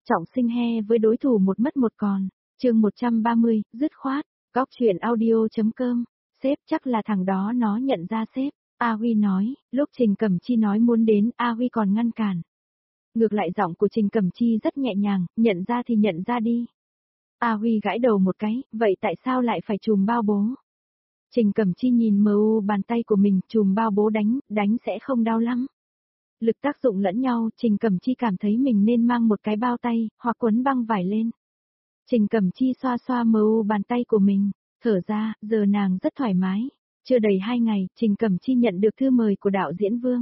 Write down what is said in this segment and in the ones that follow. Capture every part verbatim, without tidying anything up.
Trọng Sinh he với đối thủ một mất một còn. Chương một trăm ba mươi, dứt khoát. Góc truyện audio.com. Sếp chắc là thằng đó nó nhận ra sếp. A Huy nói, lúc Trình Cẩm Chi nói muốn đến, A Huy còn ngăn cản. Ngược lại giọng của Trình Cẩm Chi rất nhẹ nhàng, nhận ra thì nhận ra đi. A Huy gãi đầu một cái, vậy tại sao lại phải chùm bao bố? Trình Cẩm Chi nhìn mờ u bàn tay của mình, chùm bao bố đánh, đánh sẽ không đau lắm. Lực tác dụng lẫn nhau, Trình Cẩm Chi cảm thấy mình nên mang một cái bao tay, hoặc quấn băng vải lên. Trình Cẩm Chi xoa xoa mờ u bàn tay của mình, thở ra, giờ nàng rất thoải mái. Chưa đầy hai ngày, Trình Cẩm Chi nhận được thư mời của đạo diễn Vương.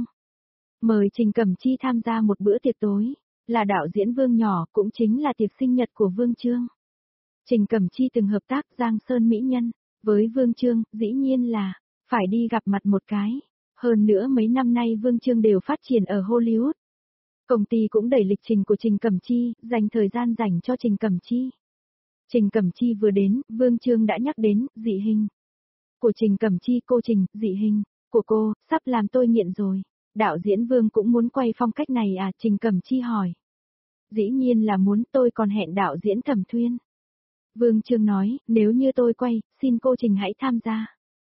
Mời Trình Cẩm Chi tham gia một bữa tiệc tối, là đạo diễn Vương nhỏ, cũng chính là tiệc sinh nhật của Vương Chương. Trình Cẩm Chi từng hợp tác Giang Sơn Mỹ Nhân, với Vương Chương, dĩ nhiên là, phải đi gặp mặt một cái. Hơn nữa mấy năm nay Vương Chương đều phát triển ở Hollywood. Công ty cũng đẩy lịch trình của Trình Cẩm Chi, dành thời gian dành cho Trình Cẩm Chi. Trình Cẩm Chi vừa đến, Vương Chương đã nhắc đến, dị hình. Của Trình Cẩm Chi, cô Trình, dị hình, của cô, sắp làm tôi nghiện rồi. Đạo diễn Vương cũng muốn quay phong cách này à, Trình Cẩm Chi hỏi. Dĩ nhiên là muốn, tôi còn hẹn đạo diễn Thẩm Thuyên. Vương Chương nói, nếu như tôi quay, xin cô Trình hãy tham gia.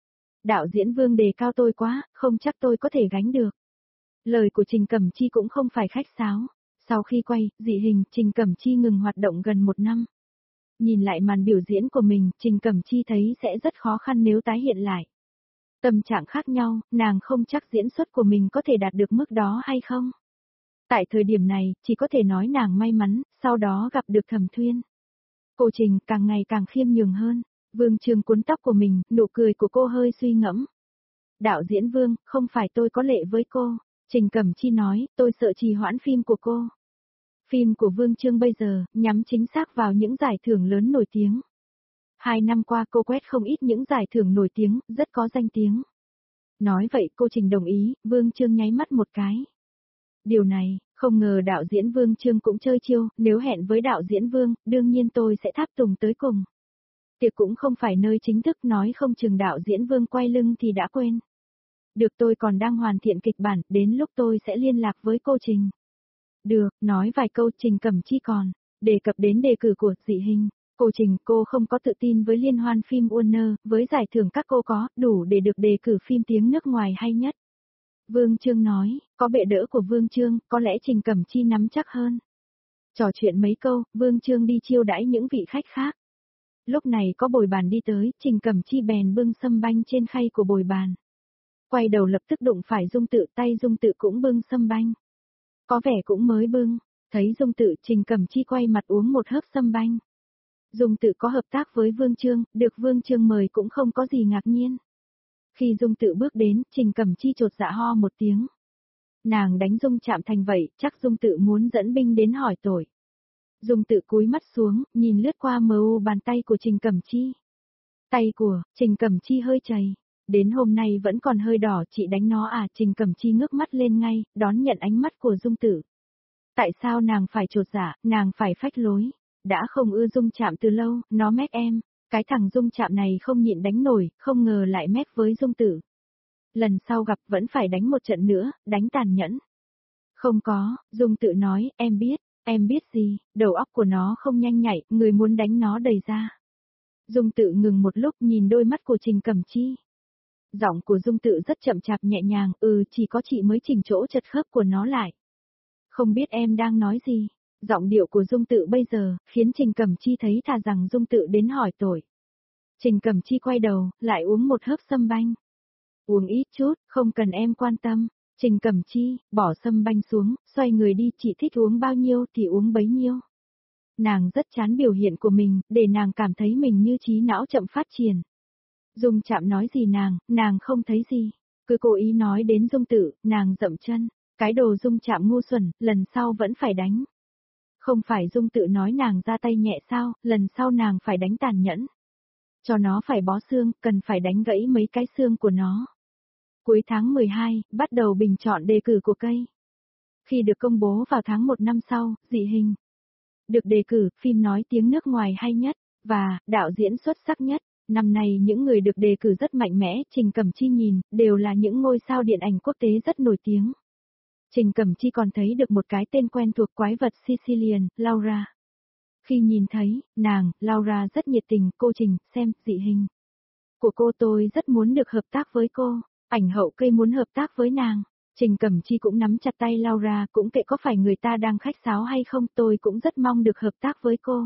Đạo diễn Vương đề cao tôi quá, không chắc tôi có thể gánh được. Lời của Trình Cẩm Chi cũng không phải khách sáo. Sau khi quay, dị hình, Trình Cẩm Chi ngừng hoạt động gần một năm. Nhìn lại màn biểu diễn của mình, Trình Cẩm Chi thấy sẽ rất khó khăn nếu tái hiện lại. Tâm trạng khác nhau, nàng không chắc diễn xuất của mình có thể đạt được mức đó hay không. Tại thời điểm này, chỉ có thể nói nàng may mắn, sau đó gặp được Thẩm Thuyên. Cô Trình càng ngày càng khiêm nhường hơn. Vương Chương cuốn tóc của mình, nụ cười của cô hơi suy ngẫm. Đạo diễn Vương, không phải tôi có lệ với cô. Trình Cẩm Chi nói, tôi sợ trì hoãn phim của cô. Phim của Vương Chương bây giờ, nhắm chính xác vào những giải thưởng lớn nổi tiếng. Hai năm qua cô quét không ít những giải thưởng nổi tiếng, rất có danh tiếng. Nói vậy cô Trình đồng ý, Vương Chương nháy mắt một cái. Điều này, không ngờ đạo diễn Vương Chương cũng chơi chiêu, nếu hẹn với đạo diễn Vương, đương nhiên tôi sẽ tháp tùng tới cùng. Tiệc cũng không phải nơi chính thức, nói không chừng đạo diễn Vương quay lưng thì đã quên. Được, tôi còn đang hoàn thiện kịch bản, đến lúc tôi sẽ liên lạc với cô Trình. Được, nói vài câu. Trình Cẩm Chi còn đề cập đến đề cử của dị hình. Cô Trình, cô không có tự tin với liên hoan phim Warner, với giải thưởng các cô có, đủ để được đề cử phim tiếng nước ngoài hay nhất. Vương Chương nói, có bệ đỡ của Vương Chương, có lẽ Trình Cẩm Chi nắm chắc hơn. Trò chuyện mấy câu, Vương Chương đi chiêu đãi những vị khách khác. Lúc này có bồi bàn đi tới, Trình Cẩm Chi bèn bưng sâm banh trên khay của bồi bàn. Quay đầu lập tức đụng phải Dung Tự, tay Dung Tự cũng bưng sâm banh. Có vẻ cũng mới bưng, thấy Dung Tự, Trình Cẩm Chi quay mặt uống một hớp sâm banh. Dung Tự có hợp tác với Vương Chương, được Vương Chương mời cũng không có gì ngạc nhiên. Khi Dung Tự bước đến, Trình Cẩm Chi chột dạ ho một tiếng. Nàng đánh Dung Trạm thành vậy, chắc Dung Tự muốn dẫn binh đến hỏi tội. Dung Tự cúi mắt xuống, nhìn lướt qua mờ u bàn tay của Trình Cẩm Chi. Tay của Trình Cẩm Chi hơi chảy, đến hôm nay vẫn còn hơi đỏ, chị đánh nó à? Trình Cẩm Chi ngước mắt lên ngay, đón nhận ánh mắt của Dung Tự. Tại sao nàng phải chột dạ, nàng phải phách lối? Đã không ưa Dung Trạm từ lâu, nó mét em, cái thằng Dung Trạm này không nhịn đánh nổi, không ngờ lại mét với Dung Tự. Lần sau gặp vẫn phải đánh một trận nữa, đánh tàn nhẫn. Không có, Dung Tự nói, em biết. Em biết gì, đầu óc của nó không nhanh nhạy, người muốn đánh nó đầy ra. Dung Tự ngừng một lúc nhìn đôi mắt của Trình Cẩm Chi. Giọng của Dung Tự rất chậm chạp nhẹ nhàng, ừ chỉ có chị mới chỉnh chỗ chật khớp của nó lại. Không biết em đang nói gì. Giọng điệu của Dung Tự bây giờ, khiến Trình Cẩm Chi thấy thà rằng Dung Tự đến hỏi tội. Trình Cẩm Chi quay đầu, lại uống một hớp sâm banh. Uống ít chút, không cần em quan tâm. Trình Cẩm Chi, bỏ sâm banh xuống, xoay người đi, chị thích uống bao nhiêu thì uống bấy nhiêu. Nàng rất chán biểu hiện của mình, để nàng cảm thấy mình như trí não chậm phát triển. Dung Trạm nói gì nàng, nàng không thấy gì. Cứ cố ý nói đến Dung Tự, nàng dậm chân. Cái đồ Dung Trạm ngu xuẩn, lần sau vẫn phải đánh. Không phải Dung Tự nói nàng ra tay nhẹ sao, lần sau nàng phải đánh tàn nhẫn. Cho nó phải bó xương, cần phải đánh gãy mấy cái xương của nó. Cuối tháng mười hai, bắt đầu bình chọn đề cử của cây. Khi được công bố vào tháng một năm sau, dị hình được đề cử, phim nói tiếng nước ngoài hay nhất, và đạo diễn xuất sắc nhất. Năm nay những người được đề cử rất mạnh mẽ, Trình Cẩm Chi nhìn, đều là những ngôi sao điện ảnh quốc tế rất nổi tiếng. Trình Cẩm Chi còn thấy được một cái tên quen thuộc, quái vật Sicilian, Laura. Khi nhìn thấy, nàng, Laura rất nhiệt tình, cô Trình, xem, dị hình của cô tôi rất muốn được hợp tác với cô, ảnh hậu cây muốn hợp tác với nàng. Trình Cẩm Chi cũng nắm chặt tay Laura, cũng kệ có phải người ta đang khách sáo hay không, tôi cũng rất mong được hợp tác với cô.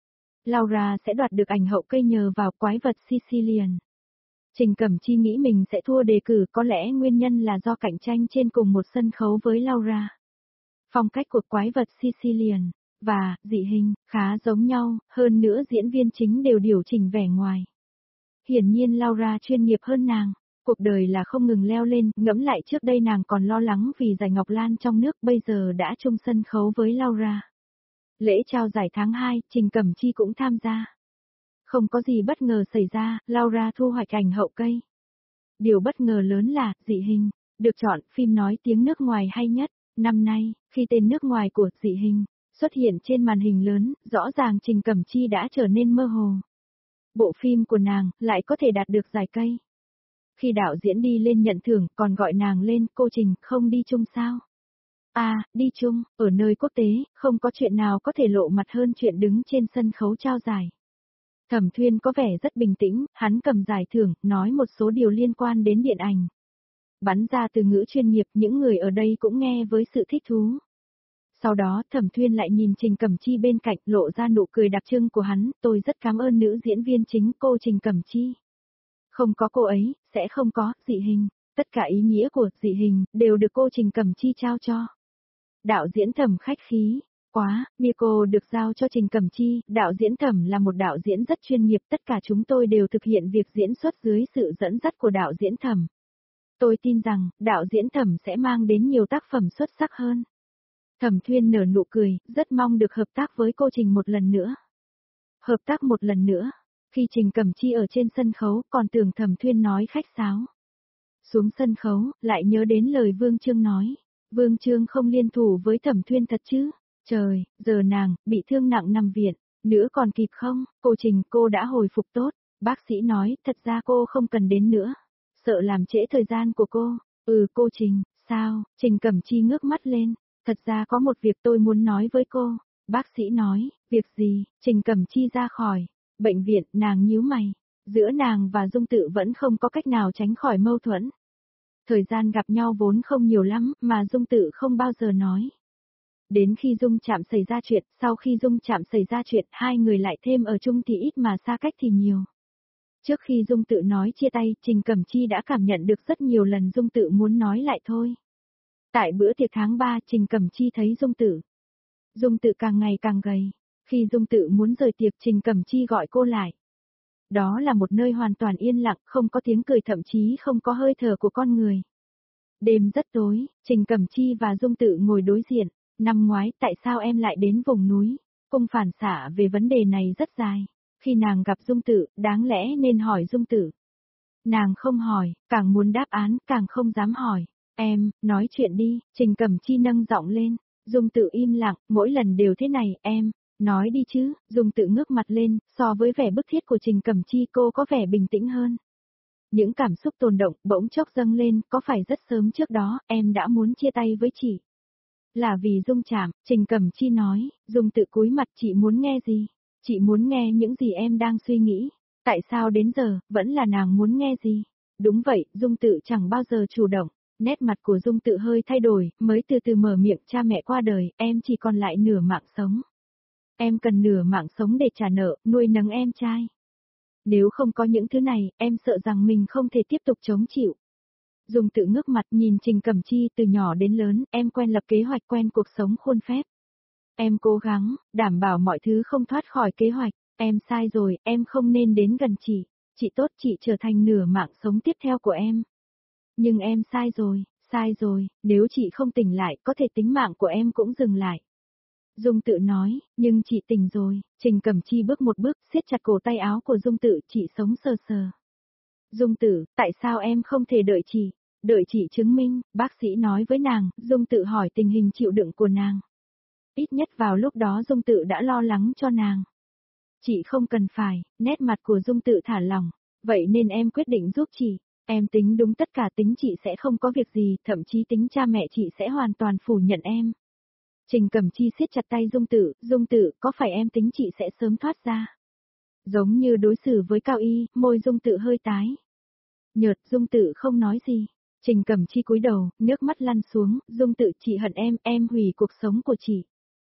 Laura sẽ đoạt được ảnh hậu cây nhờ vào quái vật Sicilian. Trình Cẩm Chi nghĩ mình sẽ thua đề cử, có lẽ nguyên nhân là do cạnh tranh trên cùng một sân khấu với Laura. Phong cách của quái vật Sicilian và dị hình khá giống nhau, hơn nữa diễn viên chính đều điều chỉnh vẻ ngoài. Hiển nhiên Laura chuyên nghiệp hơn nàng. Cuộc đời là không ngừng leo lên, ngẫm lại trước đây nàng còn lo lắng vì giải Ngọc Lan trong nước, bây giờ đã chung sân khấu với Laura. Lễ trao giải tháng hai, Trình Cẩm Chi cũng tham gia. Không có gì bất ngờ xảy ra, Laura thu hoạch ảnh hậu cây. Điều bất ngờ lớn là, dị hình, được chọn phim nói tiếng nước ngoài hay nhất. Năm nay, khi tên nước ngoài của dị hình xuất hiện trên màn hình lớn, rõ ràng Trình Cẩm Chi đã trở nên mơ hồ. Bộ phim của nàng lại có thể đạt được giải cây. Khi đạo diễn đi lên nhận thưởng, còn gọi nàng lên, cô Trình, không đi chung sao? À, đi chung, ở nơi quốc tế, không có chuyện nào có thể lộ mặt hơn chuyện đứng trên sân khấu trao giải. Thẩm Thuyên có vẻ rất bình tĩnh, hắn cầm giải thưởng, nói một số điều liên quan đến điện ảnh. Bắn ra từ ngữ chuyên nghiệp, những người ở đây cũng nghe với sự thích thú. Sau đó, Thẩm Thuyên lại nhìn Trình Cẩm Chi bên cạnh, lộ ra nụ cười đặc trưng của hắn, tôi rất cảm ơn nữ diễn viên chính cô Trình Cẩm Chi. Không có cô ấy, sẽ không có, dị hình. Tất cả ý nghĩa của dị hình, đều được cô Trình Cẩm Chi trao cho. Đạo diễn Thẩm khách khí, quá, Miko được giao cho Trình Cẩm Chi, đạo diễn Thẩm là một đạo diễn rất chuyên nghiệp, tất cả chúng tôi đều thực hiện việc diễn xuất dưới sự dẫn dắt của đạo diễn Thẩm. Tôi tin rằng, đạo diễn Thẩm sẽ mang đến nhiều tác phẩm xuất sắc hơn. Thẩm Thuyên nở nụ cười, rất mong được hợp tác với cô Trình một lần nữa. Hợp tác một lần nữa. Khi Trình Cẩm Chi ở trên sân khấu, còn tưởng Thẩm Thuyên nói khách sáo. Xuống sân khấu, lại nhớ đến lời Vương Chương nói. Vương Chương không liên thủ với Thẩm Thuyên thật chứ? Trời, giờ nàng, bị thương nặng nằm viện, nữa còn kịp không? Cô Trình, cô đã hồi phục tốt. Bác sĩ nói, thật ra cô không cần đến nữa. Sợ làm trễ thời gian của cô. Ừ, cô Trình, sao? Trình Cẩm Chi ngước mắt lên. Thật ra có một việc tôi muốn nói với cô. Bác sĩ nói, việc gì? Trình Cẩm Chi ra khỏi bệnh viện, nàng nhíu mày. Giữa nàng và Dung Tự vẫn không có cách nào tránh khỏi mâu thuẫn. Thời gian gặp nhau vốn không nhiều lắm, mà Dung Tự không bao giờ nói. Đến khi Dung Trạm xảy ra chuyện, sau khi Dung Trạm xảy ra chuyện, hai người lại thêm ở chung thì ít mà xa cách thì nhiều. Trước khi Dung Tự nói chia tay, Trình Cẩm Chi đã cảm nhận được rất nhiều lần Dung Tự muốn nói lại thôi. Tại bữa tiệc tháng ba, Trình Cẩm Chi thấy Dung Tự. Dung Tự càng ngày càng gầy. Khi Dung Tự muốn rời tiệc, Trình Cẩm Chi gọi cô lại. Đó là một nơi hoàn toàn yên lặng, không có tiếng cười, thậm chí không có hơi thở của con người. Đêm rất tối, Trình Cẩm Chi và Dung Tự ngồi đối diện. Năm ngoái, tại sao em lại đến vùng núi? Cung phản xạ về vấn đề này rất dài. Khi nàng gặp Dung Tự, đáng lẽ nên hỏi Dung Tự. Nàng không hỏi, càng muốn đáp án, càng không dám hỏi. Em, nói chuyện đi, Trình Cẩm Chi nâng giọng lên. Dung Tự im lặng, mỗi lần đều thế này, em, nói đi chứ. Dung Tự ngước mặt lên, so với vẻ bức thiết của Trình Cẩm Chi cô có vẻ bình tĩnh hơn. Những cảm xúc tồn động, bỗng chốc dâng lên, có phải rất sớm trước đó, em đã muốn chia tay với chị? Là vì Dung Trạm, Trình Cẩm Chi nói. Dung Tự cúi mặt, chị muốn nghe gì? Chị muốn nghe những gì em đang suy nghĩ. Tại sao đến giờ, vẫn là nàng muốn nghe gì? Đúng vậy, Dung Tự chẳng bao giờ chủ động. Nét mặt của Dung Tự hơi thay đổi, mới từ từ mở miệng, cha mẹ qua đời, em chỉ còn lại nửa mạng sống. Em cần nửa mạng sống để trả nợ, nuôi nấng em trai. Nếu không có những thứ này, em sợ rằng mình không thể tiếp tục chống chịu. Dung Tự ngước mặt nhìn Trình Cẩm Chi, từ nhỏ đến lớn, em quen lập kế hoạch, quen cuộc sống khuôn phép. Em cố gắng, đảm bảo mọi thứ không thoát khỏi kế hoạch. Em sai rồi, em không nên đến gần chị. Chị tốt, chị trở thành nửa mạng sống tiếp theo của em. Nhưng em sai rồi, sai rồi, nếu chị không tỉnh lại, có thể tính mạng của em cũng dừng lại. Dung Tự nói, nhưng chị tỉnh rồi. Trình Cẩm Chi bước một bước, siết chặt cổ tay áo của Dung Tự, chị sống sờ sờ. Dung Tự, tại sao em không thể đợi chị? Đợi chị chứng minh, bác sĩ nói với nàng. Dung Tự hỏi tình hình chịu đựng của nàng. Ít nhất vào lúc đó Dung Tự đã lo lắng cho nàng. Chị không cần phải, nét mặt của Dung Tự thả lỏng. Vậy nên em quyết định giúp chị. Em tính đúng tất cả, tính chị sẽ không có việc gì, thậm chí tính cha mẹ chị sẽ hoàn toàn phủ nhận em. Trình Cẩm Chi siết chặt tay Dung Tự, Dung Tự, có phải em tính chị sẽ sớm thoát ra? Giống như đối xử với Cao Y, môi Dung Tự hơi tái. Nhợt, Dung Tự không nói gì. Trình Cẩm Chi cúi đầu, nước mắt lăn xuống, Dung Tự, chị hận em, em hủy cuộc sống của chị.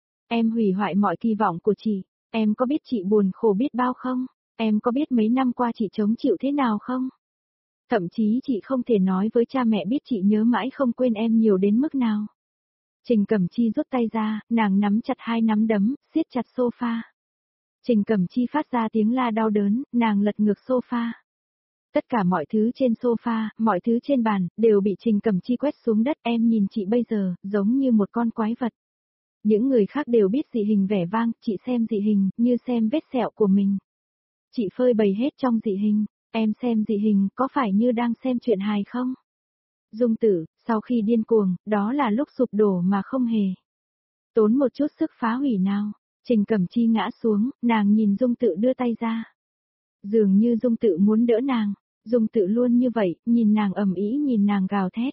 Em hủy hoại mọi kỳ vọng của chị. Em có biết chị buồn khổ biết bao không? Em có biết mấy năm qua chị chống chịu thế nào không? Thậm chí chị không thể nói với cha mẹ biết chị nhớ mãi không quên em nhiều đến mức nào. Trình Cẩm Chi rút tay ra, nàng nắm chặt hai nắm đấm, siết chặt sofa. Trình Cẩm Chi phát ra tiếng la đau đớn, nàng lật ngược sofa. Tất cả mọi thứ trên sofa, mọi thứ trên bàn, đều bị Trình Cẩm Chi quét xuống đất. Em nhìn chị bây giờ, giống như một con quái vật. Những người khác đều biết dị hình vẻ vang, chị xem dị hình, như xem vết sẹo của mình. Chị phơi bày hết trong dị hình, em xem dị hình, có phải như đang xem chuyện hài không? Dung Tử, sau khi điên cuồng, đó là lúc sụp đổ mà không hề tốn một chút sức phá hủy nào. Trình Cẩm Chi ngã xuống, nàng nhìn Dung Tự đưa tay ra. Dường như Dung Tự muốn đỡ nàng, Dung Tự luôn như vậy, nhìn nàng ầm ĩ nhìn nàng gào thét.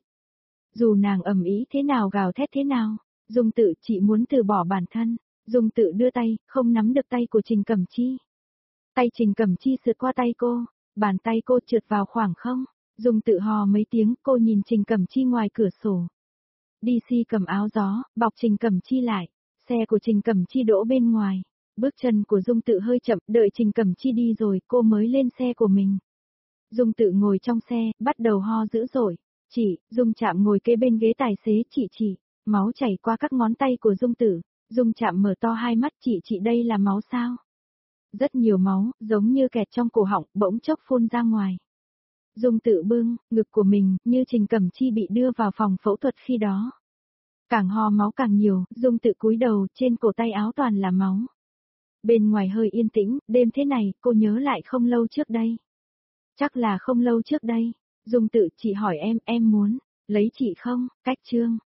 Dù nàng ầm ĩ thế nào gào thét thế nào, Dung Tự chị muốn từ bỏ bản thân. Dung Tự đưa tay, không nắm được tay của Trình Cẩm Chi. Tay Trình Cẩm Chi sượt qua tay cô, bàn tay cô trượt vào khoảng không. Dung Tự hò mấy tiếng, cô nhìn Trình Cẩm Chi ngoài cửa sổ. đê xê cầm áo gió, bọc Trình Cẩm Chi lại. Xe của Trình Cẩm Chi đỗ bên ngoài. Bước chân của Dung Tự hơi chậm, đợi Trình Cẩm Chi đi rồi, cô mới lên xe của mình. Dung Tự ngồi trong xe, bắt đầu ho dữ dội. Chị, Dung Trạm ngồi kế bên ghế tài xế, chị chị, máu chảy qua các ngón tay của Dung Tự. Dung Trạm mở to hai mắt, chị chị đây là máu sao? Rất nhiều máu, giống như kẹt trong cổ họng, bỗng chốc phun ra ngoài. Dung Tự bưng, ngực của mình, như Trình Cẩm Chi bị đưa vào phòng phẫu thuật khi đó. Càng ho máu càng nhiều, Dung Tự cúi đầu, trên cổ tay áo toàn là máu. Bên ngoài hơi yên tĩnh, đêm thế này, cô nhớ lại không lâu trước đây. Chắc là không lâu trước đây. Dung Tự, chị hỏi em, em muốn lấy chị không? Cách chương